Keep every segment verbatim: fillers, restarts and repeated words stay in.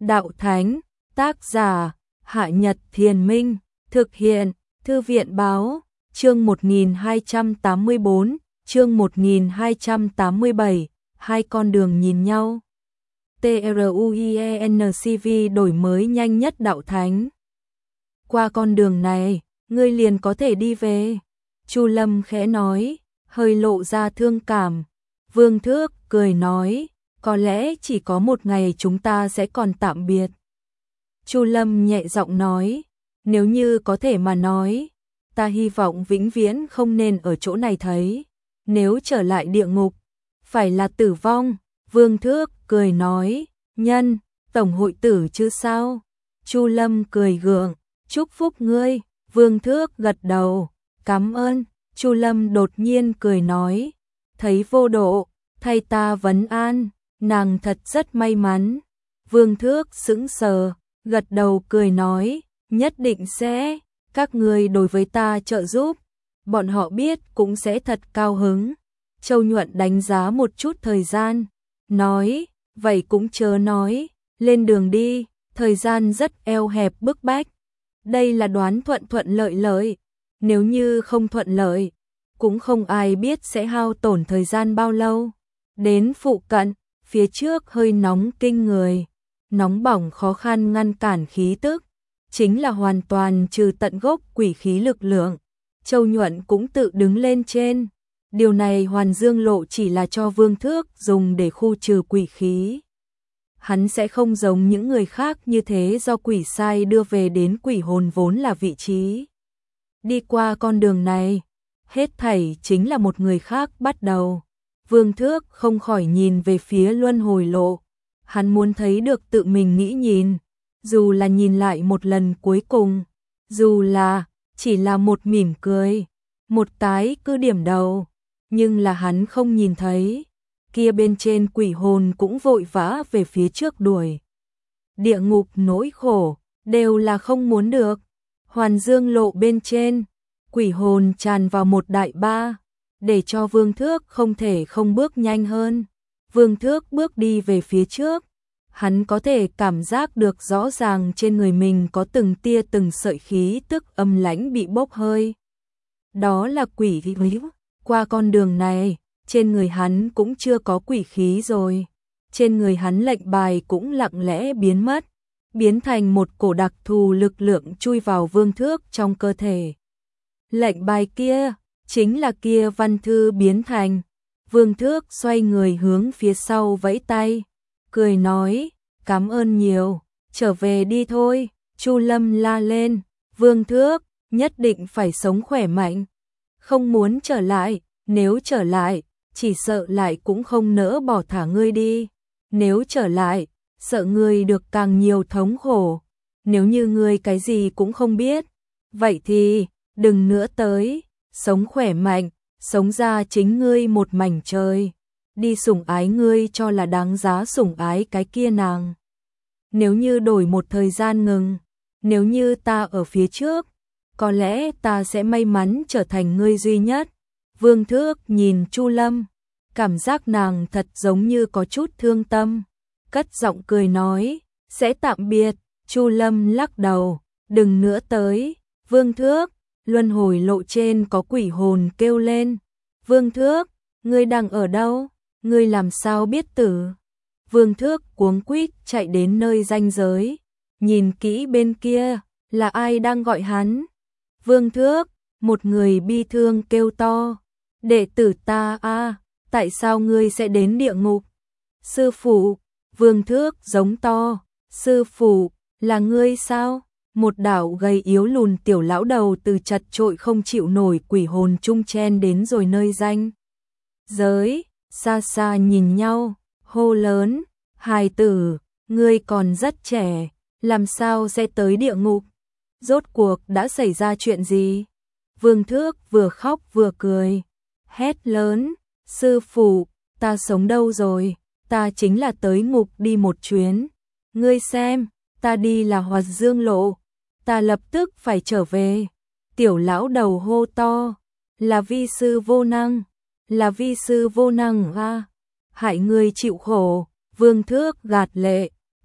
Đạo Thánh, tác giả, Hạ Nhật Thiền Minh, thực hiện, Thư viện Báo, chương một nghìn hai trăm tám mươi bốn, chương một nghìn hai trăm tám mươi bảy, hai con đường nhìn nhau. TRUIENCV đổi mới nhanh nhất Đạo Thánh. Qua con đường này, ngươi liền có thể đi về. Chu Lâm khẽ nói, hơi lộ ra thương cảm. Vương Thước cười nói, có lẽ chỉ có một ngày chúng ta sẽ còn tạm biệt. Chu Lâm nhẹ giọng nói, nếu như có thể mà nói, ta hy vọng vĩnh viễn không nên ở chỗ này thấy. Nếu trở lại địa ngục, phải là tử vong. Vương Thước cười nói, nhân, tổng hội tử chứ sao? Chu Lâm cười gượng, chúc phúc ngươi. Vương Thước gật đầu, cảm ơn. Chu Lâm đột nhiên cười nói, thấy vô độ, thay ta vấn an, nàng thật rất may mắn. Vương Thước sững sờ, gật đầu cười nói, nhất định sẽ, các ngươi đối với ta trợ giúp, bọn họ biết cũng sẽ thật cao hứng. Châu Nhuận đánh giá một chút thời gian, nói, vậy cũng chớ nói, lên đường đi, thời gian rất eo hẹp bức bách. Đây là đoán thuận thuận lợi lợi, nếu như không thuận lợi, cũng không ai biết sẽ hao tổn thời gian bao lâu. Đến phụ cận, phía trước hơi nóng kinh người, nóng bỏng khó khăn ngăn cản khí tức, chính là hoàn toàn trừ tận gốc quỷ khí lực lượng. Châu Nhuận cũng tự đứng lên trên. Điều này Hoàn Dương Lộ chỉ là cho Vương Thước dùng để khu trừ quỷ khí. Hắn sẽ không giống những người khác như thế do quỷ sai đưa về đến quỷ hồn vốn là vị trí. Đi qua con đường này, hết thảy chính là một người khác bắt đầu. Vương Thước không khỏi nhìn về phía luân hồi lộ. Hắn muốn thấy được tự mình nghĩ nhìn, dù là nhìn lại một lần cuối cùng, dù là chỉ là một mỉm cười, một tái cứ điểm đầu, nhưng là hắn không nhìn thấy. Kia bên trên quỷ hồn cũng vội vã về phía trước đuổi. Địa ngục nỗi khổ, đều là không muốn được. Hoàn Dương Lộ bên trên, quỷ hồn tràn vào một đại ba, để cho Vương Thước không thể không bước nhanh hơn. Vương Thước bước đi về phía trước, hắn có thể cảm giác được rõ ràng trên người mình có từng tia từng sợi khí tức âm lãnh bị bốc hơi. Đó là quỷ khí. Qua con đường này, trên người hắn cũng chưa có quỷ khí rồi. Trên người hắn lệnh bài cũng lặng lẽ biến mất, biến thành một cổ đặc thù lực lượng chui vào Vương Thước trong cơ thể. Lệnh bài kia, chính là kia văn thư biến thành. Vương Thước xoay người hướng phía sau vẫy tay, cười nói, cảm ơn nhiều, trở về đi thôi. Chu Lâm la lên, Vương Thước, nhất định phải sống khỏe mạnh. Không muốn trở lại, nếu trở lại, chỉ sợ lại cũng không nỡ bỏ thả ngươi đi. Nếu trở lại, sợ ngươi được càng nhiều thống khổ. Nếu như ngươi cái gì cũng không biết, vậy thì, đừng nữa tới, sống khỏe mạnh, sống ra chính ngươi một mảnh trời. Đi sủng ái ngươi cho là đáng giá sủng ái cái kia nàng. Nếu như đổi một thời gian ngừng, nếu như ta ở phía trước, có lẽ ta sẽ may mắn trở thành ngươi duy nhất. Vương Thước nhìn Chu Lâm, cảm giác nàng thật giống như có chút thương tâm, cất giọng cười nói, sẽ tạm biệt. Chu Lâm lắc đầu, đừng nữa tới. Vương Thước, luân hồi lộ trên có quỷ hồn kêu lên, Vương Thước, ngươi đang ở đâu? Ngươi làm sao biết tử? Vương Thước cuống quýt chạy đến nơi ranh giới, nhìn kỹ bên kia, là ai đang gọi hắn? Vương Thước, một người bi thương kêu to, đệ tử ta a, tại sao ngươi sẽ đến địa ngục? Sư phụ. Vương Thước giống to, sư phụ, là ngươi sao? Một đạo gầy yếu lùn tiểu lão đầu từ chật trội không chịu nổi quỷ hồn trung chen đến rồi nơi ranh giới, xa xa nhìn nhau, hô lớn, hài tử, ngươi còn rất trẻ, làm sao sẽ tới địa ngục? Rốt cuộc đã xảy ra chuyện gì? Vương Thước vừa khóc vừa cười, hét lớn, sư phụ, ta sống đâu rồi? Ta chính là tới ngục đi một chuyến. Ngươi xem, ta đi là Hoàn Dương Lộ, ta lập tức phải trở về. Tiểu lão đầu hô to, là vi sư vô năng, là vi sư vô năng a, hại ngươi chịu khổ. Vương Thước gạt lệ,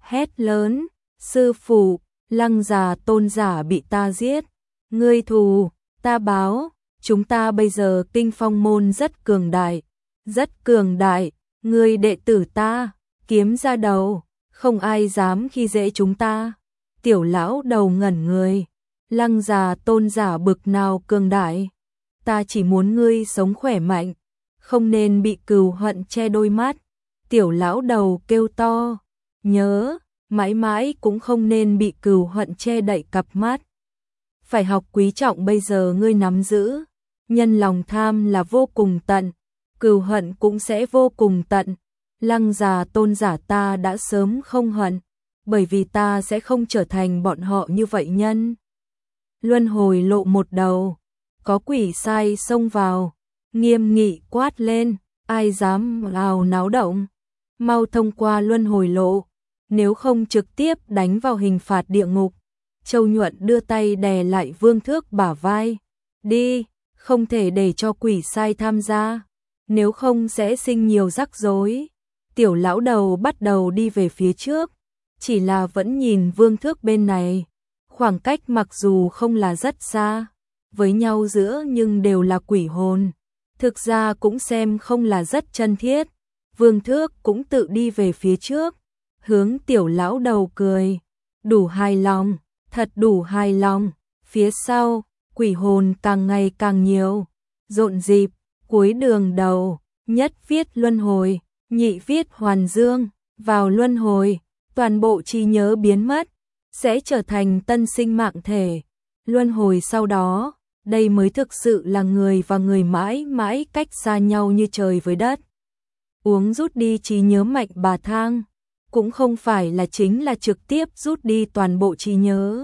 hét lớn, sư phụ, Lăng già tôn giả bị ta giết, ngươi thù, ta báo, chúng ta bây giờ Kinh Phong môn rất cường đại, rất cường đại, ngươi đệ tử ta, kiếm ra đầu, không ai dám khi dễ chúng ta. Tiểu lão đầu ngẩn người, Lăng già tôn giả bực nào cường đại, ta chỉ muốn ngươi sống khỏe mạnh, không nên bị cừu hận che đôi mắt. Tiểu lão đầu kêu to, nhớ, mãi mãi cũng không nên bị cừu hận che đậy cặp mắt. Phải học quý trọng bây giờ ngươi nắm giữ, nhân lòng tham là vô cùng tận, cừu hận cũng sẽ vô cùng tận. Lăng già tôn giả ta đã sớm không hận, bởi vì ta sẽ không trở thành bọn họ như vậy nhân. Luân hồi lộ một đầu, có quỷ sai xông vào, nghiêm nghị quát lên, ai dám ào náo động, mau thông qua luân hồi lộ, nếu không trực tiếp đánh vào hình phạt địa ngục. Châu Nhuận đưa tay đè lại Vương Thước bả vai, đi, không thể để cho quỷ sai tham gia, nếu không sẽ sinh nhiều rắc rối. Tiểu lão đầu bắt đầu đi về phía trước, chỉ là vẫn nhìn Vương Thước bên này, khoảng cách mặc dù không là rất xa, với nhau giữa nhưng đều là quỷ hồn, thực ra cũng xem không là rất chân thiết. Vương Thước cũng tự đi về phía trước, hướng tiểu lão đầu cười, đủ hài lòng, thật đủ hài lòng. Phía sau, quỷ hồn càng ngày càng nhiều, rộn rịp, cuối đường đầu, nhất viết luân hồi, nhị viết hoàn dương, vào luân hồi, toàn bộ trí nhớ biến mất, sẽ trở thành tân sinh mạng thể. Luân hồi sau đó, đây mới thực sự là người và người mãi mãi cách xa nhau như trời với đất. Uống rút đi trí nhớ mạnh bà thang, cũng không phải là chính là trực tiếp rút đi toàn bộ trí nhớ.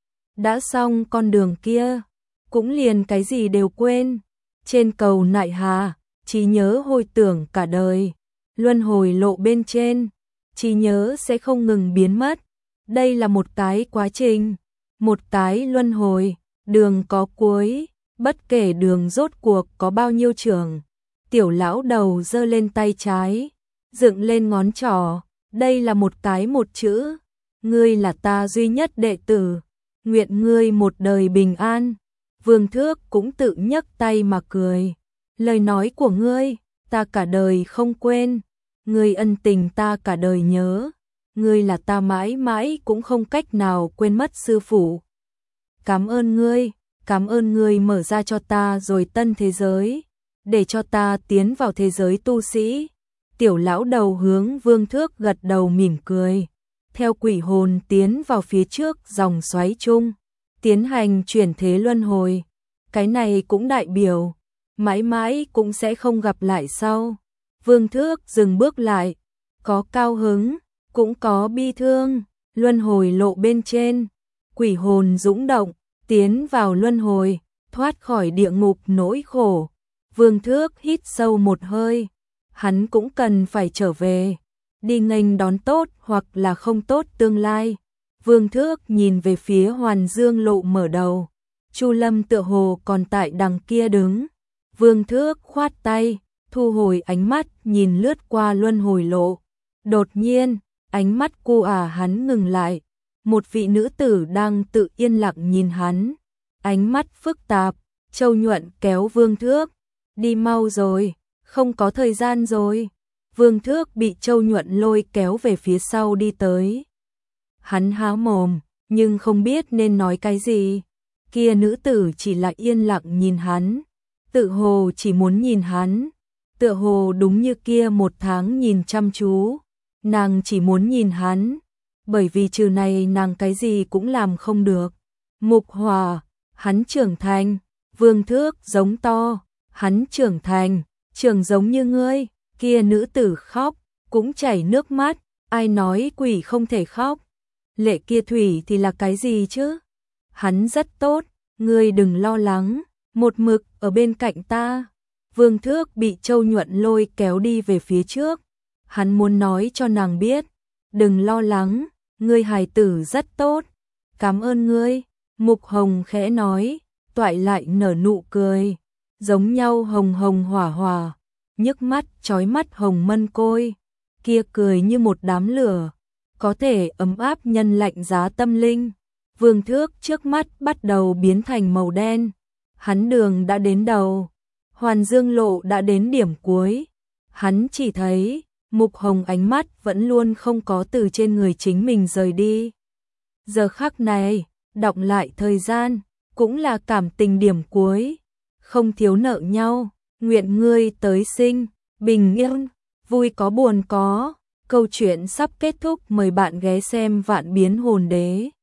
Đã xong con đường kia, cũng liền cái gì đều quên. Trên cầu nại hà, trí nhớ hồi tưởng cả đời. Luân hồi lộ bên trên, trí nhớ sẽ không ngừng biến mất. Đây là một cái quá trình, một cái luân hồi, đường có cuối, bất kể đường rốt cuộc có bao nhiêu trường. Tiểu lão đầu giơ lên tay trái, dựng lên ngón trỏ, đây là một cái một chữ, ngươi là ta duy nhất đệ tử, nguyện ngươi một đời bình an. Vương Thước cũng tự nhấc tay mà cười, lời nói của ngươi, ta cả đời không quên, ngươi ân tình ta cả đời nhớ, ngươi là ta mãi mãi cũng không cách nào quên mất sư phụ. Cảm ơn ngươi, cảm ơn ngươi mở ra cho ta rồi tân thế giới, để cho ta tiến vào thế giới tu sĩ. Tiểu lão đầu hướng Vương Thước gật đầu mỉm cười, theo quỷ hồn tiến vào phía trước dòng xoáy chung, tiến hành chuyển thế luân hồi. Cái này cũng đại biểu, mãi mãi cũng sẽ không gặp lại sau. Vương Thước dừng bước lại, có cao hứng, cũng có bi thương. Luân hồi lộ bên trên, quỷ hồn dũng động, tiến vào luân hồi, thoát khỏi địa ngục nỗi khổ. Vương Thước hít sâu một hơi, hắn cũng cần phải trở về, đi nghênh đón tốt hoặc là không tốt tương lai. Vương Thước nhìn về phía Hoàn Dương lộ mở đầu, Chu Lâm tựa hồ còn tại đằng kia đứng. Vương Thước khoát tay, thu hồi ánh mắt nhìn lướt qua luân hồi lộ. Đột nhiên, ánh mắt cô à hắn ngừng lại, một vị nữ tử đang tự yên lặng nhìn hắn, ánh mắt phức tạp. Châu Nhuận kéo Vương Thước, đi mau rồi, không có thời gian rồi. Vương Thước bị Châu Nhuận lôi kéo về phía sau đi tới. Hắn há mồm, nhưng không biết nên nói cái gì. Kia nữ tử chỉ là yên lặng nhìn hắn, tự hồ chỉ muốn nhìn hắn, tựa hồ đúng như kia một tháng nhìn chăm chú. Nàng chỉ muốn nhìn hắn, bởi vì trừ này nàng cái gì cũng làm không được. Mục Hòa, hắn trưởng thành. Vương Thước giống to, hắn trưởng thành, trưởng giống như ngươi. Kia nữ tử khóc, cũng chảy nước mắt, ai nói quỷ không thể khóc. Lệ kia thủy thì là cái gì chứ? Hắn rất tốt, ngươi đừng lo lắng, một mực ở bên cạnh ta. Vương Thước bị Châu Nhuận lôi kéo đi về phía trước. Hắn muốn nói cho nàng biết, đừng lo lắng, ngươi hài tử rất tốt. Cảm ơn ngươi. Mục Hồng khẽ nói, toại lại nở nụ cười, giống nhau hồng hồng hỏa hỏa, nhức mắt chói mắt hồng mân côi, kia cười như một đám lửa, có thể ấm áp nhân lạnh giá tâm linh. Vương Thước trước mắt bắt đầu biến thành màu đen. Hắn đường đã đến đầu, Hoàn Dương lộ đã đến điểm cuối. Hắn chỉ thấy Mục Hồng ánh mắt vẫn luôn không có từ trên người chính mình rời đi. Giờ khắc này, đọng lại thời gian, cũng là cảm tình điểm cuối. Không thiếu nợ nhau, nguyện ngươi tới sinh, bình yên, vui có buồn có. Câu chuyện sắp kết thúc, mời bạn ghé xem Vạn Biến Hồn Đế.